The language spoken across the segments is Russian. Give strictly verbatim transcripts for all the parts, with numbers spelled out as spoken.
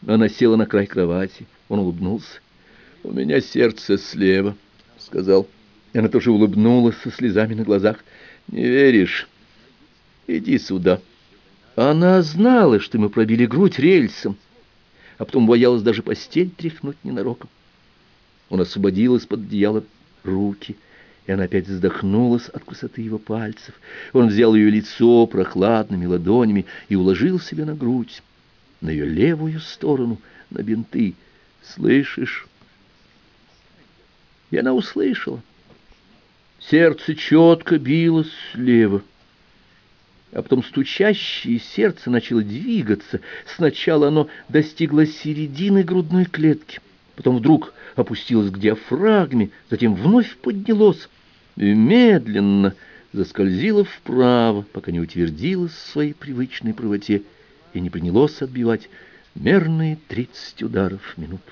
Она села на край кровати. Он улыбнулся. «У меня сердце слева», — сказал. И она тоже улыбнулась со слезами на глазах. «Не веришь? Иди сюда». Она знала, что мы пробили грудь рельсом, а потом боялась даже постель тряхнуть ненароком. Он освободил из-под одеяла руки, и она опять вздохнулась от красоты его пальцев. Он взял ее лицо прохладными ладонями и уложил себе на грудь, на ее левую сторону, на бинты. «Слышишь?» И она услышала. Сердце четко билось слева, а потом стучащее сердце начало двигаться. Сначала оно достигло середины грудной клетки, потом вдруг опустилось к диафрагме, затем вновь поднялось и медленно заскользило вправо, пока не утвердилось в своей привычной правоте и не принялось отбивать мерные тридцать ударов в минуту.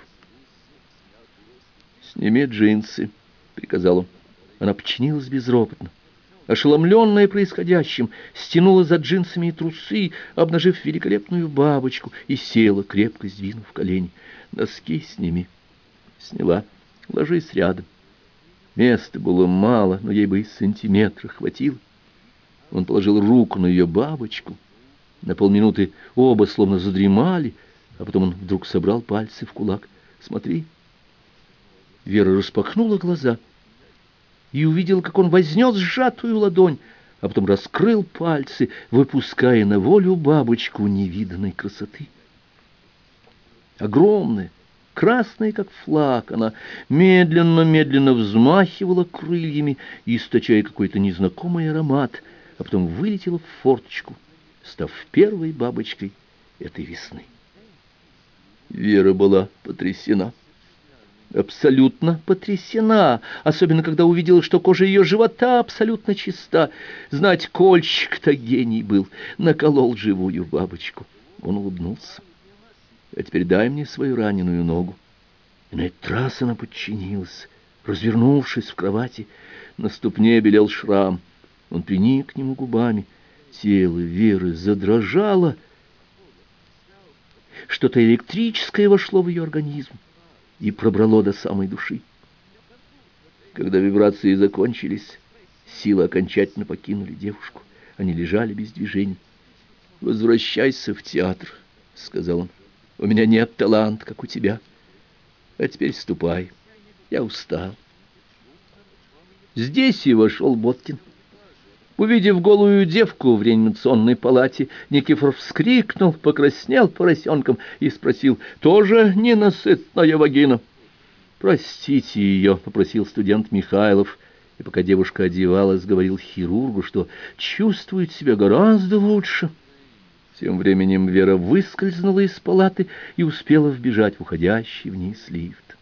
«Сними джинсы», — приказал он. Она подчинилась безропотно. Ошеломленная происходящим, стянула за джинсами и трусы, обнажив великолепную бабочку, и села, крепко сдвинув колени. «Носки сними». Сняла. «Ложись рядом». Места было мало, но ей бы и сантиметра хватило. Он положил руку на ее бабочку. На полминуты оба словно задремали, а потом он вдруг собрал пальцы в кулак. «Смотри». Вера распахнула глаза и увидела, как он вознес сжатую ладонь, а потом раскрыл пальцы, выпуская на волю бабочку невиданной красоты. Огромная, красная, как флаг, она медленно-медленно взмахивала крыльями, источая какой-то незнакомый аромат, а потом вылетела в форточку, став первой бабочкой этой весны. Вера была потрясена. Абсолютно потрясена, особенно когда увидела, что кожа ее живота абсолютно чиста. Знать, Кольчик-то гений был, наколол живую бабочку. Он улыбнулся. «А теперь дай мне свою раненую ногу». И на этот раз она подчинилась, развернувшись в кровати. На ступне белел шрам. Он приник к нему губами. Тело Веры задрожало. Что-то электрическое вошло в ее организм и пробрало до самой души. Когда вибрации закончились, силы окончательно покинули девушку. Они лежали без движения. «Возвращайся в театр», — сказал он. «У меня нет таланта, как у тебя. А теперь ступай. Я устал». Здесь и вошел Боткин. Увидев голую девку в реанимационной палате, Никифоров вскрикнул, покраснел поросенком и спросил: «Тоже ненасытная вагина?» «Простите ее», — попросил студент Михайлов, и пока девушка одевалась, говорил хирургу, что чувствует себя гораздо лучше. Тем временем Вера выскользнула из палаты и успела вбежать в уходящий вниз лифт.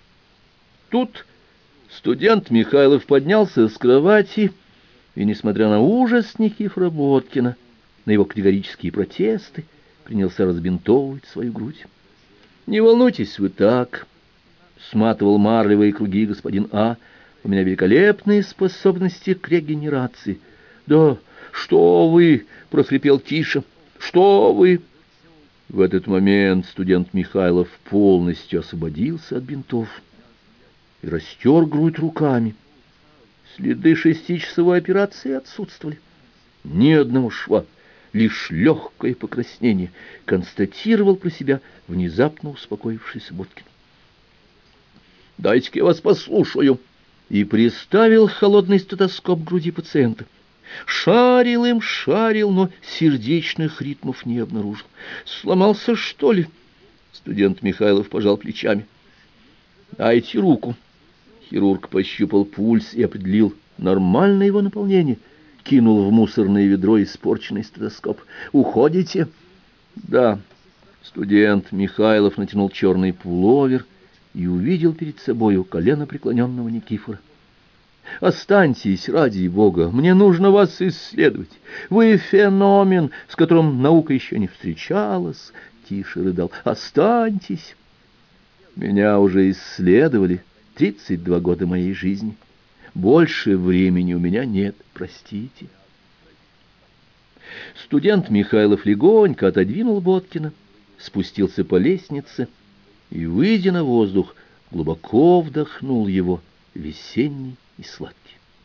Тут студент Михайлов поднялся с кровати и, несмотря на ужас Никифора Боткина, на его категорические протесты, принялся разбинтовывать свою грудь. «Не волнуйтесь вы так», — сматывал марлевые круги господин А. «У меня великолепные способности к регенерации». «Да что вы!» — прохрипел Тиша. «Что вы!» В этот момент студент Михайлов полностью освободился от бинтов и растер грудь руками. Следы шестичасовой операции отсутствовали. Ни одного шва, лишь легкое покраснение, констатировал про себя внезапно успокоившийся Боткин. «Дайте-ка я вас послушаю», и приставил холодный стетоскоп к груди пациента. Шарил им, шарил, но сердечных ритмов не обнаружил. «Сломался, что ли?» Студент Михайлов пожал плечами. «Дайте руку». Хирург пощупал пульс и определил нормальное его наполнение. Кинул в мусорное ведро испорченный стетоскоп. «Уходите?» «Да». Студент Михайлов натянул черный пуловер и увидел перед собою коленопреклоненного Никифора. «Останьтесь, ради Бога, мне нужно вас исследовать. Вы феномен, с которым наука еще не встречалась», — тише рыдал. «Останьтесь». «Меня уже исследовали тридцать два года моей жизни. Больше времени у меня нет, простите». Студент Михайлов легонько отодвинул Боткина, спустился по лестнице и, выйдя на воздух, глубоко вдохнул его, весенний и сладкий.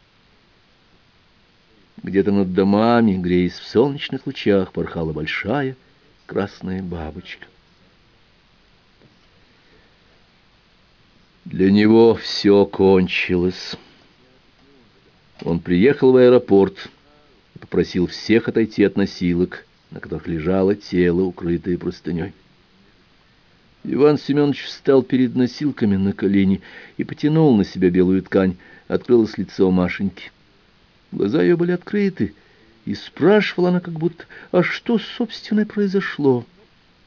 Где-то над домами, греясь в солнечных лучах, порхала большая красная бабочка. Для него все кончилось. Он приехал в аэропорт и попросил всех отойти от носилок, на которых лежало тело, укрытое простыней. Иван Семенович встал перед носилками на колени и потянул на себя белую ткань. Открылось лицо Машеньки. Глаза ее были открыты, и спрашивала она как будто: а что, собственно, произошло?